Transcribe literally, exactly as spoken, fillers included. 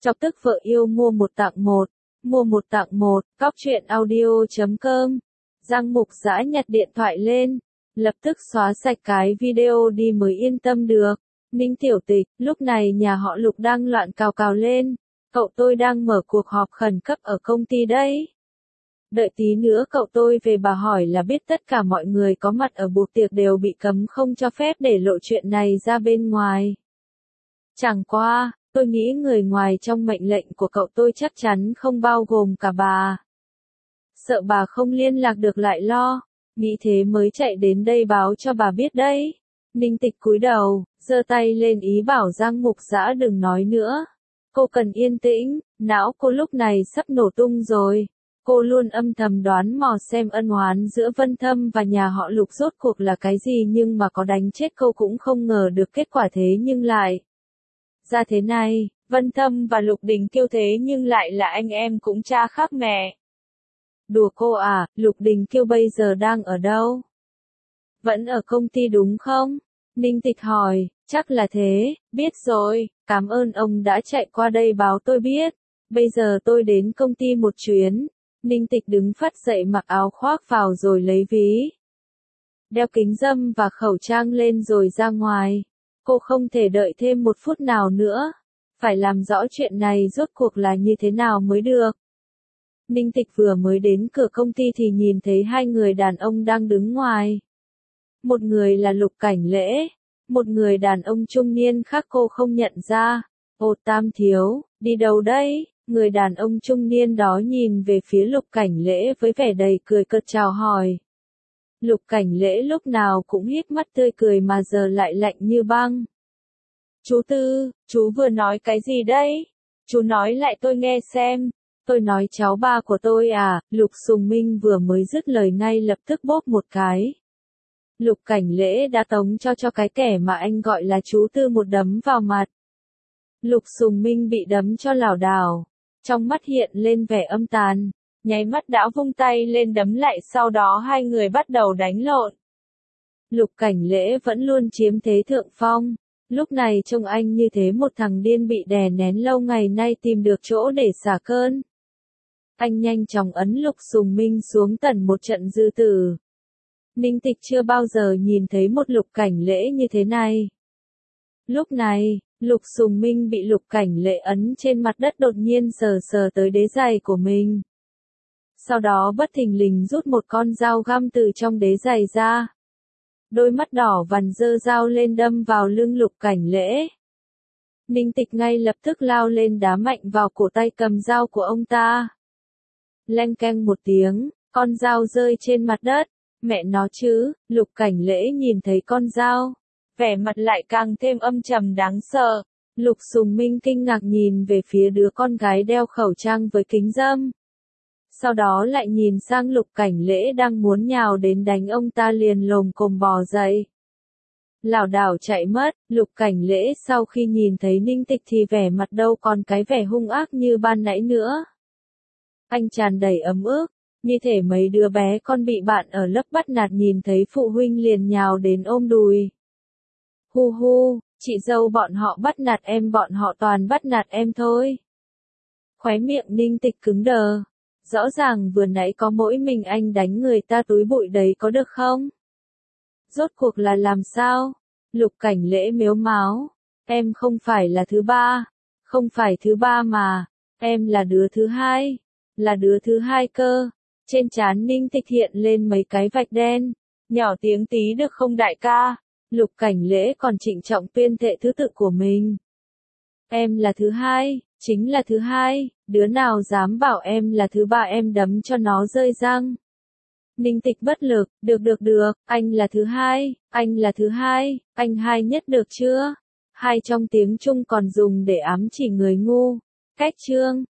Chọc tức vợ yêu mua một tặng một, mua một tặng một, cóc truyện audio chấm com. Giang Mục Dã nhặt điện thoại lên, lập tức xóa sạch cái video đi mới yên tâm được. Ninh Tiểu Tịch, lúc này nhà họ Lục đang loạn cào cào lên, cậu tôi đang mở cuộc họp khẩn cấp ở công ty đấy. Đợi tí nữa cậu tôi về bà hỏi là biết tất cả mọi người có mặt ở buổi tiệc đều bị cấm không cho phép để lộ chuyện này ra bên ngoài. Chẳng qua, tôi nghĩ người ngoài trong mệnh lệnh của cậu tôi chắc chắn không bao gồm cả bà. Sợ bà không liên lạc được lại lo, nghĩ thế mới chạy đến đây báo cho bà biết đấy. Ninh Tịch cúi đầu, giơ tay lên ý bảo Giang Mục Dã đừng nói nữa. Cô cần yên tĩnh, não cô lúc này sắp nổ tung rồi. Cô luôn âm thầm đoán mò xem ân oán giữa Vân Thâm và nhà họ Lục rốt cuộc là cái gì, nhưng mà có đánh chết cô cũng không ngờ được kết quả thế nhưng lại ra thế này. Vân Thâm và Lục Đình Kiêu thế nhưng lại là anh em cũng cha khác mẹ. Đùa cô à, Lục Đình Kiêu bây giờ đang ở đâu? Vẫn ở công ty đúng không? Ninh Tịch hỏi, chắc là thế, biết rồi, cảm ơn ông đã chạy qua đây báo tôi biết. Bây giờ tôi đến công ty một chuyến. Ninh Tịch đứng phắt dậy mặc áo khoác vào rồi lấy ví, đeo kính râm và khẩu trang lên rồi ra ngoài. Cô không thể đợi thêm một phút nào nữa. Phải làm rõ chuyện này rốt cuộc là như thế nào mới được. Ninh Tịch vừa mới đến cửa công ty thì nhìn thấy hai người đàn ông đang đứng ngoài. Một người là Lục Cảnh Lễ, một người đàn ông trung niên khác cô không nhận ra. Ồ Tam thiếu, đi đâu đây? Người đàn ông trung niên đó nhìn về phía Lục Cảnh Lễ với vẻ đầy cười cợt chào hỏi. Lục Cảnh Lễ lúc nào cũng híp mắt tươi cười mà giờ lại lạnh như băng. Chú Tư, chú vừa nói cái gì đấy? Chú nói lại tôi nghe xem. Tôi nói cháu ba của tôi à? Lục Sùng Minh vừa mới dứt lời ngay lập tức bóp một cái. Lục Cảnh Lễ đã tống cho cho cái kẻ mà anh gọi là chú Tư một đấm vào mặt. Lục Sùng Minh bị đấm cho lảo đảo, trong mắt hiện lên vẻ âm tàn, nháy mắt đã vung tay lên đấm lại, sau đó hai người bắt đầu đánh lộn. Lục Cảnh Lễ vẫn luôn chiếm thế thượng phong, lúc này trông anh như thế một thằng điên bị đè nén lâu ngày nay tìm được chỗ để xả cơn. Anh nhanh chóng ấn Lục Sùng Minh xuống tận một trận dư tử. Ninh Tịch chưa bao giờ nhìn thấy một Lục Cảnh Lễ như thế này. Lúc này, Lục Sùng Minh bị Lục Cảnh Lễ ấn trên mặt đất đột nhiên sờ sờ tới đế giày của mình. Sau đó bất thình lình rút một con dao găm từ trong đế giày ra. Đôi mắt đỏ vằn giơ dao lên đâm vào lưng Lục Cảnh Lễ. Ninh Tịch ngay lập tức lao lên đá mạnh vào cổ tay cầm dao của ông ta. Leng keng một tiếng, con dao rơi trên mặt đất. Mẹ nó chứ, Lục Cảnh Lễ nhìn thấy con dao, vẻ mặt lại càng thêm âm trầm đáng sợ. Lục Sùng Minh kinh ngạc nhìn về phía đứa con gái đeo khẩu trang với kính râm. Sau đó lại nhìn sang Lục Cảnh Lễ đang muốn nhào đến đánh ông ta, liền lồm cồm bò dậy. Lảo đảo chạy mất. Lục Cảnh Lễ sau khi nhìn thấy Ninh Tịch thì vẻ mặt đâu còn cái vẻ hung ác như ban nãy nữa. Anh tràn đầy ấm ức, như thể mấy đứa bé con bị bạn ở lớp bắt nạt nhìn thấy phụ huynh liền nhào đến ôm đùi. Hu hu, chị dâu bọn họ bắt nạt em, bọn họ toàn bắt nạt em thôi. Khóe miệng Ninh Tịch cứng đờ. Rõ ràng vừa nãy có mỗi mình anh đánh người ta túi bụi đấy có được không? Rốt cuộc là làm sao? Lục Cảnh Lễ mếu máo. Em không phải là thứ ba. Không phải thứ ba mà. Em là đứa thứ hai. Là đứa thứ hai cơ. Trên trán Ninh Tịch hiện lên mấy cái vạch đen. Nhỏ tiếng tí được không đại ca? Lục Cảnh Lễ còn trịnh trọng tuyên thệ thứ tự của mình. Em là thứ hai, chính là thứ hai, đứa nào dám bảo em là thứ ba em đấm cho nó rơi răng. Ninh Tịch bất lực, được được được, anh là thứ hai, anh là thứ hai, anh hai nhất được chưa? Hai trong tiếng Trung còn dùng để ám chỉ người ngu. Cách chương